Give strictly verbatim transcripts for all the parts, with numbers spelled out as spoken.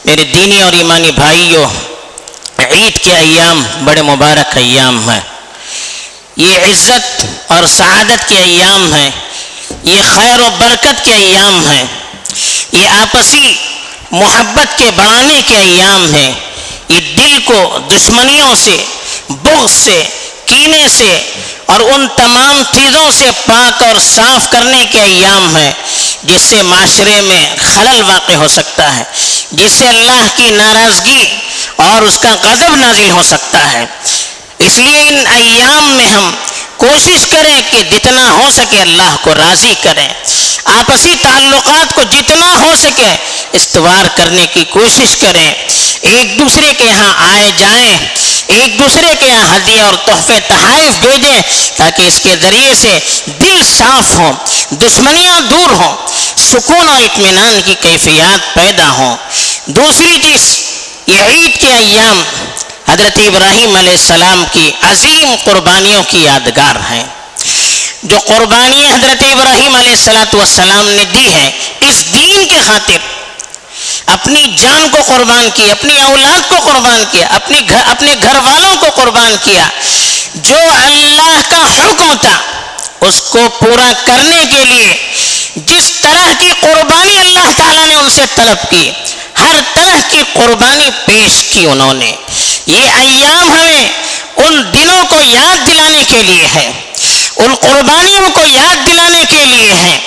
میرے دینی اور ایمانی بھائیوں، عید کے ایام بڑے مبارک ایام ہیں، یہ عزت اور سعادت کے ایام ہیں، یہ خیر و برکت کے ایام ہیں، یہ آپسی محبت کے بڑھانے کے ایام ہیں، یہ دل کو دشمنیوں سے، بغض سے، کینے سے اور ان تمام چیزوں سے پاک اور صاف کرنے کے ایام ہیں جس سے معاشرے میں خلل واقع ہو سکتا ہے، جس سے اللہ کی ناراضگی اور اس کا غضب نازل ہو سکتا ہے۔ اس لیے ان ایام میں ہم کوشش کریں کہ جتنا ہو سکے اللہ کو راضی کریں، آپسی تعلقات کو جتنا ہو سکے استوار کرنے کی کوشش کریں، ایک دوسرے کے ہاں آئے جائیں، ایک دوسرے کے یہاں ہدیے اور تحفے تحائف بھیجیں تاکہ اس کے ذریعے سے دل صاف ہوں، دشمنیاں دور ہوں، سکون اور اطمینان کی کیفیات پیدا ہوں۔ دوسری چیز، یہ عید کے ایام حضرت ابراہیم علیہ السلام کی عظیم قربانیوں کی یادگار ہیں۔ جو قربانیاں حضرت ابراہیم علیہ السلام نے دی ہیں اس دین کے خاطر، اپنی جان کو قربان کیا، اپنی اولاد کو قربان کیا، اپنی گھر اپنے گھر والوں کو قربان کیا، جو اللہ کا حکم تھا اس کو پورا کرنے کے لیے جس طرح کی قربانی اللہ تعالیٰ نے ان سے طلب کی، ہر طرح کی قربانی پیش کی انہوں نے۔ یہ ایام ہمیں ان دنوں کو یاد دلانے کے لیے ہے، ان قربانیوں کو یاد دلانے کے لیے ہے۔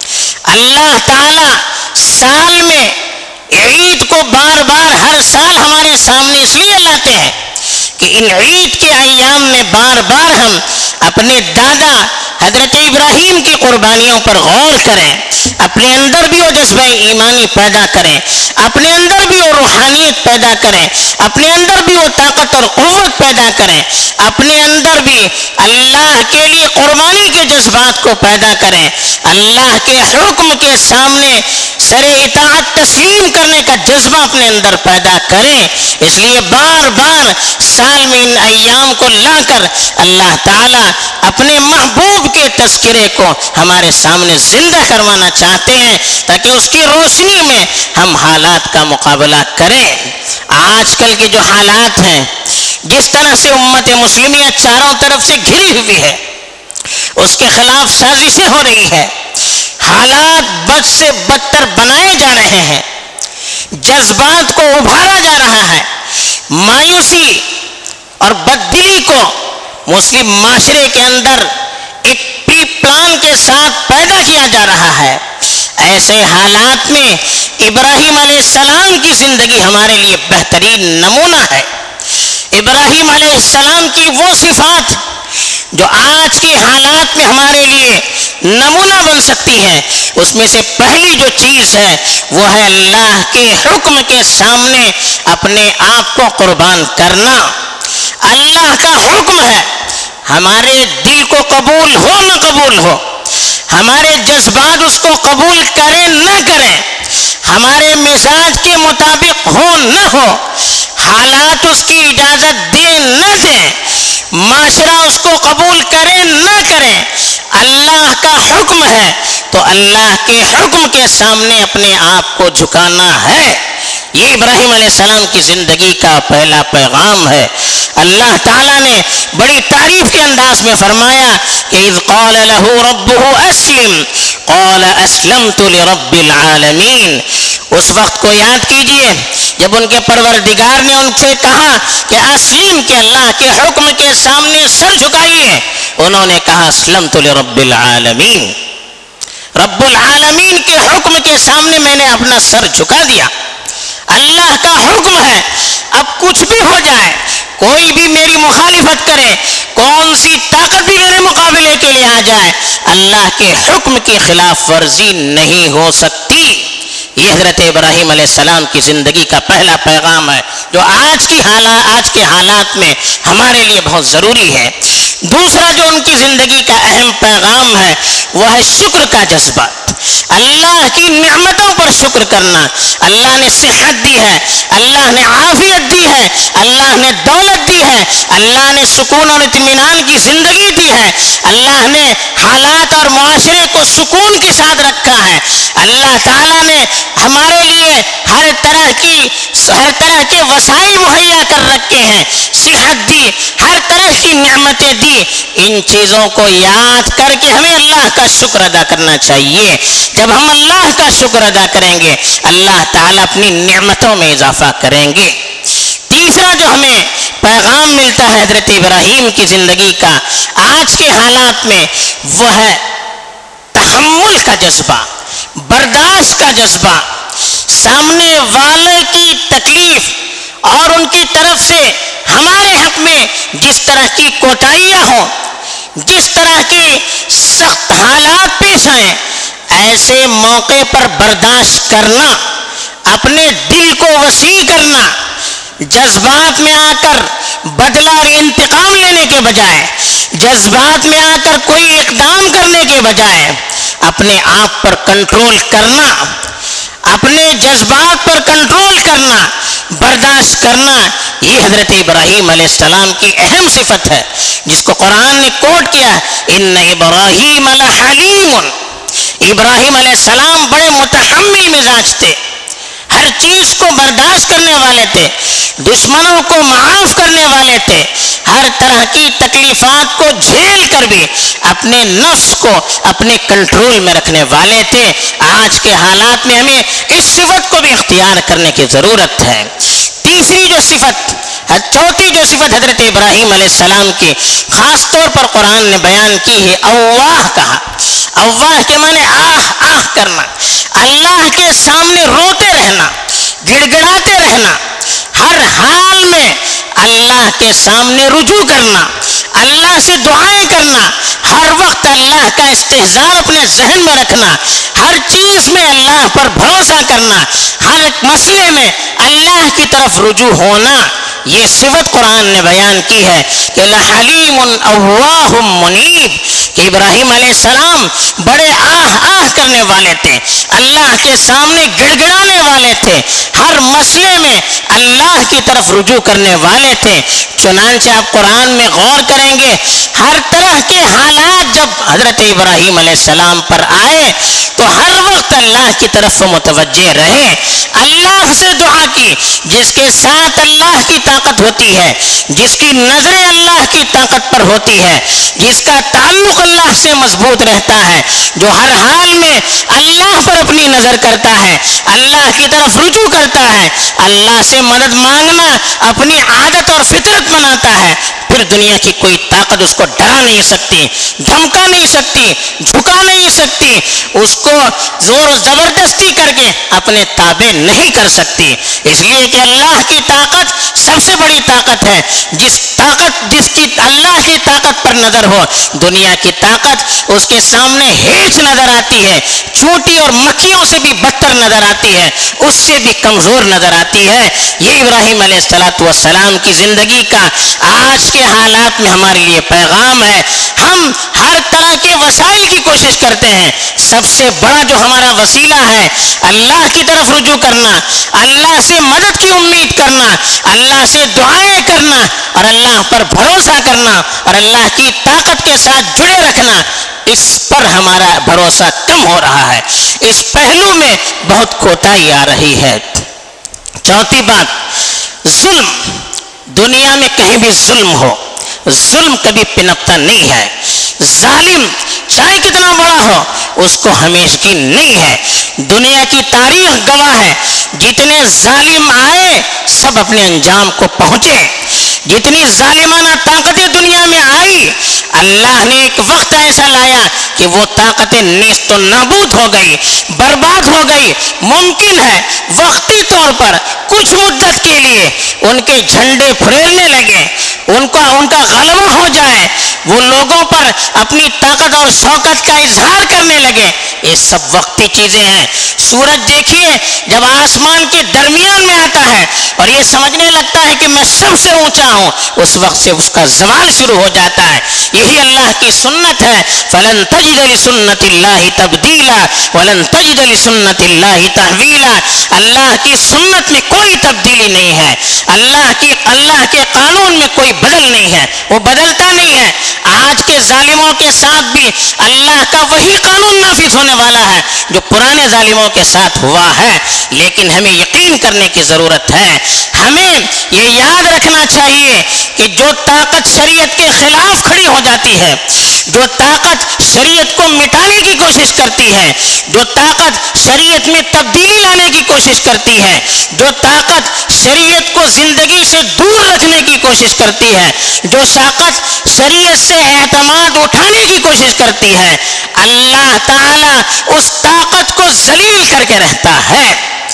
اللہ تعالیٰ سال میں عید کو بار بار ہر سال ہمارے سامنے اس لیے لاتے ہیں کہ ان عید کے ایام میں بار بار ہم اپنے دادا حضرت ابراہیم کی قربانیوں پر غور کریں، اپنے اندر بھی وہ جذبہ ایمانی پیدا کریں، اپنے اندر بھی وہ روحانیت پیدا کریں، اپنے اندر بھی وہ طاقت اور قوت پیدا کریں، اپنے اندر بھی اللہ کے لیے قربانی کے جذبات کو پیدا کریں، اللہ کے حکم کے سامنے سر اطاعت تسلیم کرنے کا جذبہ اپنے اندر پیدا کریں۔ اس لیے بار بار سال میں ان ایام کو لا کر اللہ تعالیٰ اپنے محبوب کے تذکرے کو ہمارے سامنے زندہ کروانا چاہتے ہیں تاکہ اس کی روشنی میں ہم حالات کا مقابلہ کریں۔ آج کل کے جو حالات ہیں، جس طرح سے امت مسلمیہ چاروں طرف سے گھری ہوئی ہے، اس کے خلاف سازشیں ہو رہی ہے، حالات بد سے بدتر بنائے جا رہے ہیں، جذبات کو ابھارا جا رہا ہے، مایوسی اور بددلی کو مسلم معاشرے کے اندر ایک پری پلان کے ساتھ پیدا کیا جا رہا ہے۔ ایسے حالات میں ابراہیم علیہ السلام کی زندگی ہمارے لیے بہترین نمونہ ہے۔ ابراہیم علیہ السلام کی وہ صفات جو آج کے حالات میں ہمارے لیے نمونہ بن سکتی ہیں، اس میں سے پہلی جو چیز ہے وہ ہے اللہ کے حکم کے سامنے اپنے آپ کو قربان کرنا۔ اللہ کا حکم ہے، ہمارے دل کو قبول ہو نہ قبول ہو، ہمارے جذبات اس کو قبول کریں نہ کریں، ہمارے مزاج کے مطابق ہو نہ ہو، حالات اس کی اجازت دیں نہ دیں، معاشرہ اس کو قبول کرے نہ کرے، اللہ کا حکم ہے تو اللہ کے حکم کے سامنے اپنے آپ کو جھکانا ہے۔ یہ ابراہیم علیہ السلام کی زندگی کا پہلا پیغام ہے۔ اللہ تعالیٰ نے بڑی تعریف کے انداز میں فرمایا کہ اذ قال له ربه اسلم قال اسلمت لرب العالمین۔ اس وقت کو یاد کیجئے جب ان کے پروردگار نے ان سے کہا کہ اسلم، کہ اللہ کے حکم کے سامنے سر جھکائیے، انہوں نے کہا اسلمت لرب العالمین، رب العالمین کے حکم کے سامنے میں نے اپنا سر جھکا دیا۔ اللہ کا حکم ہے، اب کچھ بھی ہو جائے، کوئی بھی میری مخالفت کرے، کون سی طاقت بھی میرے مقابلے کے لیے آ جائے، اللہ کے حکم کی خلاف ورزی نہیں ہو سکتی۔ یہ حضرت ابراہیم علیہ السلام کی زندگی کا پہلا پیغام ہے جو آج کی حالات آج کے حالات میں ہمارے لیے بہت ضروری ہے۔ دوسرا جو ان کی زندگی کا اہم پیغام ہے وہ ہے شکر کا جذبہ۔ اللہ کی نعمتوں پر شکر کرنا. اللہ نے صحت دی ہے, اللہ نے عافیت دی ہے, اللہ نے دولت دی ہے, اللہ نے سکون اور اطمینان کی زندگی دی ہے, اللہ نے حالات اور معاشرے کو سکون کے ساتھ رکھا ہے. اللہ تعالیٰ نے ہمارے لیے ہر طرح کی ہر طرح کے وسائل مہیا کر رکھے ہیں, صحت دی, ہر طرح کی نعمتیں دی. ان چیزوں کو یاد کر کے ہمیں اللہ کا شکر ادا کرنا چاہیے. جب ہم اللہ کا شکر ادا کریں گے اللہ تعالیٰ اپنی نعمتوں میں اضافہ کریں گے. تیسرا جو ہمیں پیغام ملتا ہے حضرت ابراہیم کی زندگی کا آج کے حالات میں, وہ ہے تحمل کا جذبہ, برداشت کا جذبہ. سامنے والے کی تکلیف اور ان کی طرف سے ہمارے حق میں جس طرح کی کوتاہیاں ہوں, جس طرح کی سخت حالات پیش آئیں, ایسے موقع پر برداشت کرنا, اپنے دل کو وسیع کرنا, جذبات میں آ کر بدلہ اور انتقام لینے کے بجائے, جذبات میں آ کر کوئی اقدام کرنے کے بجائے اپنے آپ پر کنٹرول کرنا, اپنے جذبات پر کنٹرول کرنا, برداشت کرنا, یہ حضرت ابراہیم علیہ السلام کی اہم صفت ہے جس کو قرآن نے کوٹ کیا, ان ابراہیم لحلیم. ابراہیم علیہ السلام بڑے متحمل مزاج تھے, ہر چیز کو برداشت کرنے والے تھے, دشمنوں کو معاف کرنے والے تھے, ہر طرح کی تکلیفات کو جھیل کر بھی اپنے نفس کو اپنے کنٹرول میں رکھنے والے تھے. آج کے حالات میں ہمیں اس صفت کو بھی اختیار کرنے کی ضرورت ہے. تیسری جو صفت, چوتھی جو صفت حضرت ابراہیم علیہ السلام کی خاص طور پر قرآن نے بیان کی ہے, اواہ کہا. اواہ کے معنی آہ آہ کرنا, اللہ کے سامنے روتے رہنا, گڑ گڑاتے رہنا, ہر حال میں اللہ کے سامنے رجوع کرنا, اللہ سے دعائیں کرنا, ہر وقت اللہ کا استحضار اپنے ذہن میں رکھنا, ہر چیز میں اللہ پر بھروسہ کرنا, ہر ایک مسئلے میں اللہ کی طرف رجوع ہونا. یہ صفت قرآن نے بیان کی ہے کہ لحلیم اواہ منیب, کہ ابراہیم علیہ السلام بڑے آہ آہ کرنے والے تھے, اللہ کے سامنے گڑ گڑانے والے تھے, ہر مسئلے میں اللہ کی طرف رجوع کرنے والے تھے. چنانچہ آپ قرآن میں غور کریں گے, ہر طرح کے حالات جب حضرت ابراہیم علیہ السلام پر آئے تو ہر وقت اللہ کی طرف متوجہ رہے, اللہ سے دعا کی. جس کے ساتھ اللہ کی طاقت ہوتی ہے, جس کی نظریں اللہ کی طاقت پر ہوتی ہے, جس کا تعلق اللہ سے مضبوط رہتا ہے, جو ہر حال میں اللہ پر اپنی نظر کرتا ہے, اللہ کی طرف رجوع کرتا ہے, اللہ سے مدد مانگنا اپنی عادت اور فطرت بناتا ہے, پھر دنیا کی کوئی طاقت اس کو ڈرا نہیں سکتی, دھمکا نہیں سکتی, جھکا نہیں سکتی, اس کو زور و زبردستی کر کے اپنے تابع نہیں کر سکتی. اس لیے کہ اللہ کی طاقت سب سے بڑی طاقت ہے. جس طاقت جس کی اللہ کی طاقت پر نظر ہو, دنیا کی طاقت اس کے سامنے ہیچ نظر آتی ہے, چونٹی اور مکھیوں سے بھی بدتر نظر آتی ہے, اس سے بھی کمزور نظر آتی ہے. یہ ابراہیم علیہ الصلوۃ والسلام کی زندگی کا آج کے حالات میں ہمارے لیے پیغام ہے. ہم ہر طرح کے وسائل کی کوشش کرتے ہیں, سب سے بڑا جو ہمارا وسیلہ ہے اللہ کی طرف رجوع کرنا, اللہ سے مدد کی امید کرنا, اللہ سے دعائیں کرنا اور اللہ پر بھروسہ کرنا اور اللہ کی طاقت کے ساتھ جڑے رکھنا, اس پر ہمارا بھروسہ کم ہو رہا ہے. اس پہلو میں بہت کوتاہی آ رہی ہے. چوتھی بات, ظلم. دنیا میں کہیں بھی ظلم ہو, ظلم کبھی پنپتا نہیں ہے. ظالم چاہے کتنا بڑا ہو اس کو ہمیشگی نہیں ہے. دنیا کی تاریخ گواہ ہے, جتنے ظالم آئے سب اپنے انجام کو پہنچے. جتنی ظالمانہ طاقتیں دنیا میں آئی, اللہ نے ایک وقت ایسا لایا کہ وہ طاقتیں نیست و نابود ہو گئی, برباد ہو گئی. ممکن ہے وقتی طور پر کچھ مدت کے لیے ان کے جھنڈے پھریلنے لگے, ان کا ان کا غلبہ ہو جائے, وہ لوگوں پر اپنی طاقت اور شوکت کا اظہار کرنے لگے. یہ سب وقتی چیزیں ہیں. سورج دیکھیے جب آسمان کے درمیان میں آتا ہے اور یہ سمجھنے لگتا ہے کہ میں سب سے اونچا ہوں، اس وقت سے اس کا زوال شروع ہو جاتا ہے۔ یہی اللہ کی سنت ہے، فلن تجد لسنت اللہ تبدیلا ولن تجد لسنت اللہ تحویلا۔ اللہ کی سنت میں کوئی تبدیلی نہیں ہے، اللہ کی اللہ کے قانون میں کوئی بدل نہیں ہے، وہ بدلتا نہیں ہے۔ آج کے ظالموں کے ساتھ بھی اللہ کا وہی قانون نافذ ہونے والا ہے جو پرانے ظالموں کے ساتھ ہوا ہے، لیکن ہمیں یقین کرنے کی ضرورت ہے۔ ہمیں یہ یاد رکھنا چاہیے کہ جو طاقت شریعت کے خلاف کھڑی ہو جاتی ہے، جو طاقت شریعت کو مٹانے کی کوشش کرتی ہے، جو طاقت شریعت میں تبدیلی لانے کی کوشش کرتی ہے، جو طاقت شریعت کو زندگی سے دور رکھنے کی کوشش کرتی ہے، جو طاقت شریعت سے اعتماد اٹھانے کی کوشش کرتی ہے، اللہ تعالیٰ اس طاقت کو ذلیل کر کے رہتا ہے۔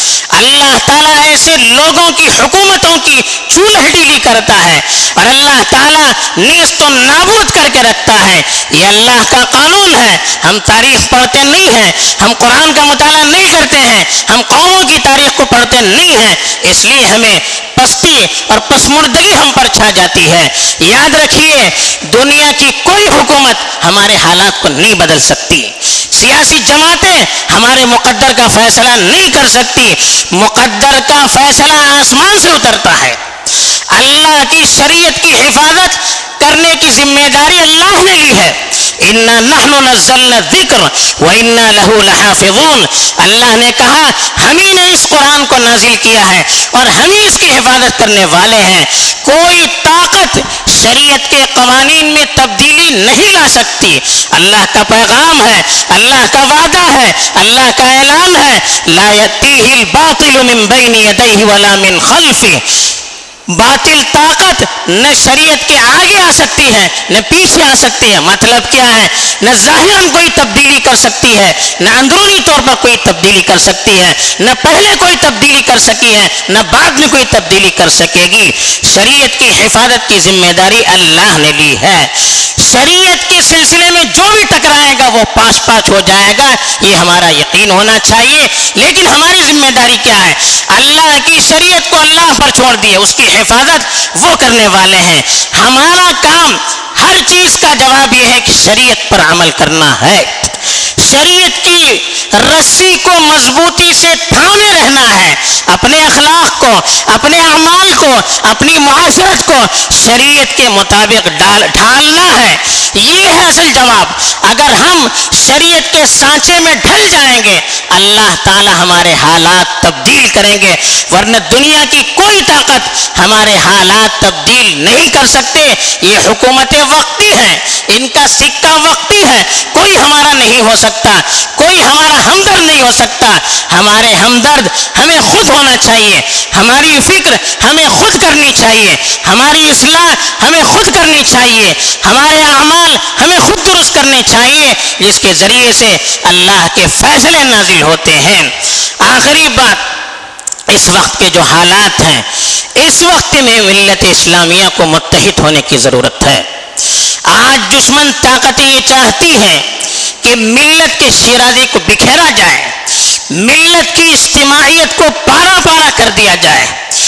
اللہ تعالیٰ ایسے لوگوں کی حکومتوں کی چولہ ڈیلی کرتا ہے اور اللہ تعالیٰ نیست و نابود کر کے رکھتا ہے۔ یہ اللہ کا قانون ہے۔ ہم تاریخ پڑھتے نہیں ہیں، ہم قرآن کا مطالعہ نہیں کرتے ہیں، ہم قوموں کی تاریخ کو پڑھتے نہیں ہیں، اس لیے ہمیں پستی اور پسماندگی ہم پر چھا جاتی ہے۔ یاد رکھیے، دنیا کی کوئی حکومت ہمارے حالات کو نہیں بدل سکتی، سیاسی جماعتیں ہمارے مقدر کا فیصلہ نہیں کر سکتی، مقدر کا فیصلہ آسمان سے اترتا ہے۔ اللہ کی شریعت کی حفاظت کرنے کی ذمہ داری اللہ نے لی ہے۔ اِنَّا نَحْنُ نَزَّلْنَا الذِّكْرَ وَإِنَّا لَهُ لَحَافِظُونَ۔ اللہ نے کہا ہم ہی نے اس قرآن کو نازل کیا ہے اور ہم ہی اس کی حفاظت کرنے والے ہیں۔ کوئی طاقت شریعت کے قوانین میں تبدیلی نہیں لا سکتی۔ اللہ کا پیغام ہے، اللہ کا وعدہ ہے، اللہ کا اعلان ہے، لا يأتيه الباطل من بين يديه ولا من خلفه۔ باطل طاقت نہ شریعت کے آگے آ سکتی ہے نہ پیچھے آ سکتی ہے۔ مطلب کیا ہے؟ نہ ظاہراً کوئی تبدیلی کر سکتی ہے، نہ اندرونی طور پر کوئی تبدیلی کر سکتی ہے، نہ پہلے کوئی تبدیلی کر سکی ہے نہ بعد میں کوئی تبدیلی کر سکے گی۔ شریعت کی حفاظت کی ذمہ داری اللہ نے لی ہے۔ شریعت کے سلسلے میں جو بھی ٹکرائے گا وہ پاش پاش ہو جائے گا، یہ ہمارا یقین ہونا چاہیے۔ لیکن ہماری ذمہ داری کیا ہے؟ اللہ کی شریعت کو اللہ پر چھوڑ دیے، اس کی حفاظت وہ کرنے والے ہیں۔ ہمارا کام ہر چیز کا جواب یہ ہے کہ شریعت پر عمل کرنا ہے، شریعت کی رسی کو مضبوطی سے تھامے رہنا ہے، اپنے اخلاق کو، اپنے اعمال کو، اپنی معاشرت کو شریعت کے مطابق ڈال ڈھالنا ہے۔ یہ ہے اصل جواب۔ اگر ہم شریعت کے سانچے میں ڈھل جائیں گے، اللہ تعالی ہمارے حالات تبدیل کریں گے، ورنہ دنیا کی کوئی طاقت ہمارے حالات تبدیل نہیں کر سکتے۔ یہ حکومتیں وقتی ہیں، ان کا سکہ وقتی ہے، کوئی ہمارا نہیں ہو سکتا، کوئی ہمارا ہمدرد نہیں ہو سکتا۔ ہمارے ہمدرد ہمیں خود ہونا چاہیے، ہماری فکر ہمیں خود کرنی چاہیے، ہماری اصلاح ہمیں خود کرنی چاہیے، ہمارے اعمال ہمیں خود درست کرنے چاہیے، جس کے ذریعے سے اللہ کے فیصلے نازل ہوتے ہیں۔ آخری بات، اس وقت کے جو حالات ہیں، اس وقت میں ملت اسلامیہ کو متحد ہونے کی ضرورت ہے۔ آج دشمن طاقتیں یہ چاہتی ہیں کہ ملت کے شیرازی کو بکھیرا جائے، ملت کی اجتماعیت کو پارا پارا کر دیا جائے،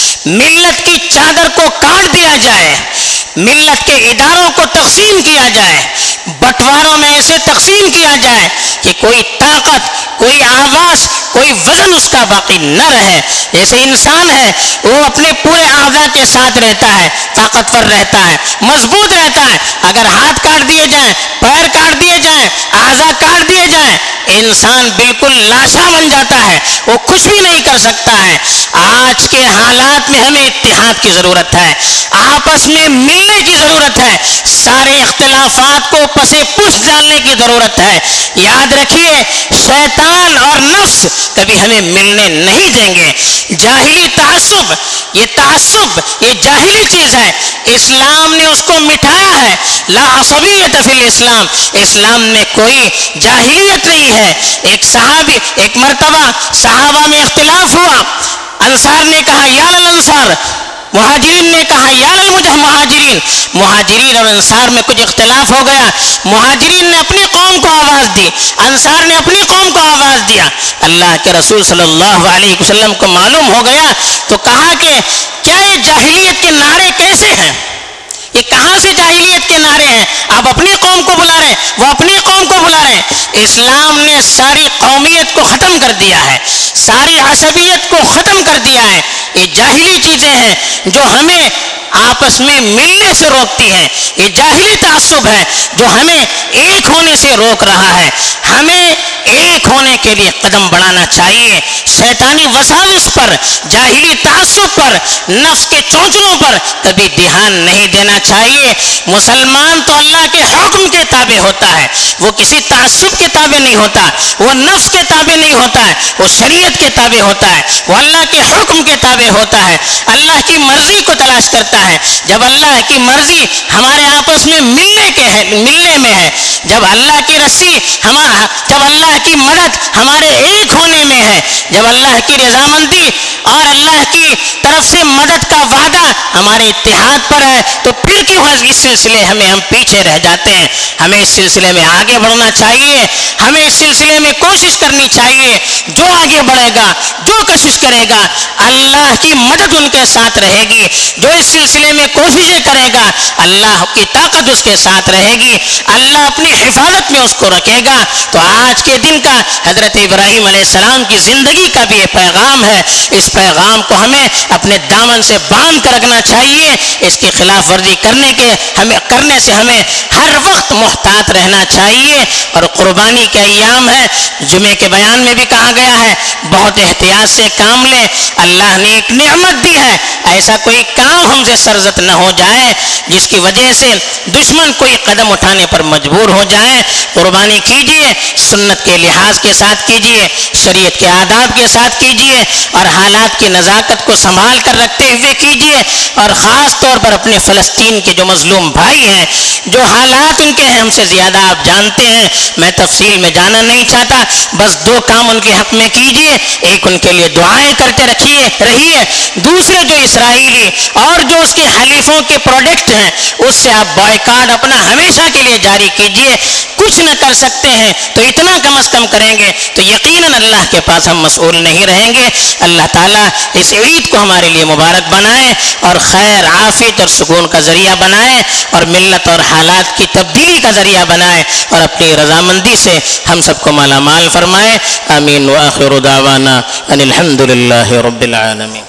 ملت کی چادر کو کاٹ دیا جائے، ملت کے اداروں کو تقسیم کیا جائے، بٹواروں میں ایسے تقسیم کیا جائے کہ کوئی طاقت، کوئی آواز، کوئی وزن اس کا باقی نہ رہے۔ جیسے انسان ہے، وہ اپنے پورے اعضاء کے ساتھ رہتا ہے، طاقتور رہتا ہے، مضبوط رہتا ہے۔ اگر ہاتھ کاٹ دیے جائیں، پیر کاٹ دیے جائیں، اعضاء کاٹ دیے جائیں، انسان بالکل لاشا بن جاتا ہے، وہ کچھ بھی نہیں کر سکتا ہے۔ آج کے حالات میں ہمیں اتحاد کی ضرورت ہے، آپس میں ملنے کی ضرورت ہے، سارے اختلافات کو پسے پش ڈالنے کی ضرورت ہے۔ یاد رکھیے، شیطان اور نفس کبھی ہمیں ملنے نہیں دیں گے۔ جاہلی تعصب، یہ تعصب یہ جاہلی چیز ہے، اسلام نے اس کو مٹھایا ہے۔ لا عصبیت فی الاسلام، اسلام میں کوئی جاہلیت نہیں ہے۔ ایک صحابی، ایک مرتبہ صحابہ میں اختلاف ہوا، انصار نے کہا یا للانصار، مہاجرین نے کہا یا للمہاجرین، مہاجرین اور انصار میں کچھ اختلاف ہو گیا۔ مہاجرین نے اپنی قوم کو آواز دی، انصار نے اپنی قوم کو آواز دیا۔ اللہ کے رسول صلی اللہ علیہ وسلم کو معلوم ہو گیا تو کہا کہ فرمائیے کیا یہ جاہلیت کے نعرے کیسے ہیں؟ یہ کہاں سے جاہلیت کے نعرے ہیں؟ آپ اپنی قوم کو بلا رہے ہیں، وہ اپنی قوم کو بلا رہے ہیں۔ اسلام نے ساری قومیت کو ختم کر دیا ہے، ساری عصبیت کو ختم کر دیا ہے۔ یہ جاہلی چیزیں ہیں جو ہمیں آپس میں ملنے سے روکتی ہیں، یہ جاہلی تعصب ہے جو ہمیں ایک ہونے سے روک رہا ہے۔ ہمیں ایک ہونے کے لیے قدم بڑھانا چاہیے، شیطانی وساوس پر، جاہلی تعصب پر، نفس کے چونچلوں پر کبھی دھیان نہیں دینا چاہیے۔ مسلمان تو اللہ کے حکم کے تابع ہوتا ہے، وہ کسی تعصب کے تابع نہیں ہوتا، وہ نفس کے تابع نہیں ہوتا ہے، وہ شریعت کے تابع ہوتا ہے، وہ اللہ کے حکم کے تابع ہوتا ہے، اللہ کی مرضی کو تلاش کرتا ہے۔ جب اللہ کی مرضی ہمارے آپس میں ملنے کے ہے ملنے میں ہے، جب اللہ کی رسی ہمارا جب اللہ کی مدد ہمارے ایک ہونے میں ہے، جب اللہ کی رضامندی اور اللہ کی طرف سے مدد کا وعدہ ہمارے اتحاد پر ہے، تو پھر کیوں اس سلسلے ہمیں ہم پیچھے رہ جاتے ہیں؟ ہمیں اس سلسلے میں آگے بڑھنا چاہیے، ہمیں اس سلسلے میں کوشش کرنی چاہیے۔ جو آگے بڑھے گا، جو کوشش کرے گا، اللہ کی مدد ان کے ساتھ رہے گی۔ جو اس سلسلے میں کوششیں کرے گا، اللہ کی طاقت اس کے ساتھ رہے گی، اللہ اپنی حفاظت میں اس کو رکھے گا۔ تو آج کے دن کا حضرت ابراہیم علیہ السلام کی زندگی کا بھی یہ پیغام ہے، اس پیغام کو ہمیں اپنے دامن سے باندھ کر رکھنا چاہیے۔ اس کی خلاف ورزی کرنے کے ہمیں کرنے سے ہمیں ہر وقت محتاط رہنا چاہیے۔ اور قربانی کے ایام ہے، جمعے کے بیان میں بھی کہا گیا ہے بہت احتیاط سے کام لیں، اللہ نے ایک نعمت دی ہے، ایسا کوئی کام ہم سے سرزد نہ ہو جائے جس کی وجہ سے دشمن کوئی قدم اٹھانے پر مجبور ہو جائے۔ قربانی کیجئے، سنت کے لحاظ کے ساتھ کیجئے، شریعت کے آداب کے ساتھ کیجئے، اور حالات کی نزاکت کو سنبھال کر رکھتے ہوئے کیجئے۔ اور خاص طور پر اپنے فلسطین کے جو مظلوم بھائی ہیں، جو حالات ان کے ہیں ہم سے زیادہ آپ جانتے ہیں، میں تفصیل میں جانا نہیں چاہتا، بس دو کام ان کے حق میں کیجئے۔ ایک ان کے لیے دعائیں کرتے رکھیے رہیے، دوسرے جو اسرائیلی اور جو اس کے حلیفوں کے پروڈکٹ ہیں اس سے آپ بائیکاٹ اپنا ہمیشہ کے لیے جاری کیجئے۔ کچھ نہ کر سکتے ہیں تو اتنا کم از کم کریں گے تو یقیناً اللہ کے پاس ہم مسئول نہیں رہیں گے۔ اللہ تعالیٰ اس عید کو ہمارے لیے مبارک بنائے اور خیر، عافیت اور سکون کا ذریعہ بنائے، اور ملت اور حالات کی تبدیلی کا ذریعہ بنائے، اور اپنی رضامندی سے ہم سب کو مالا مال فرمائے۔ آمین۔ وآخر دعوانا ان الحمد للہ رب العالمین۔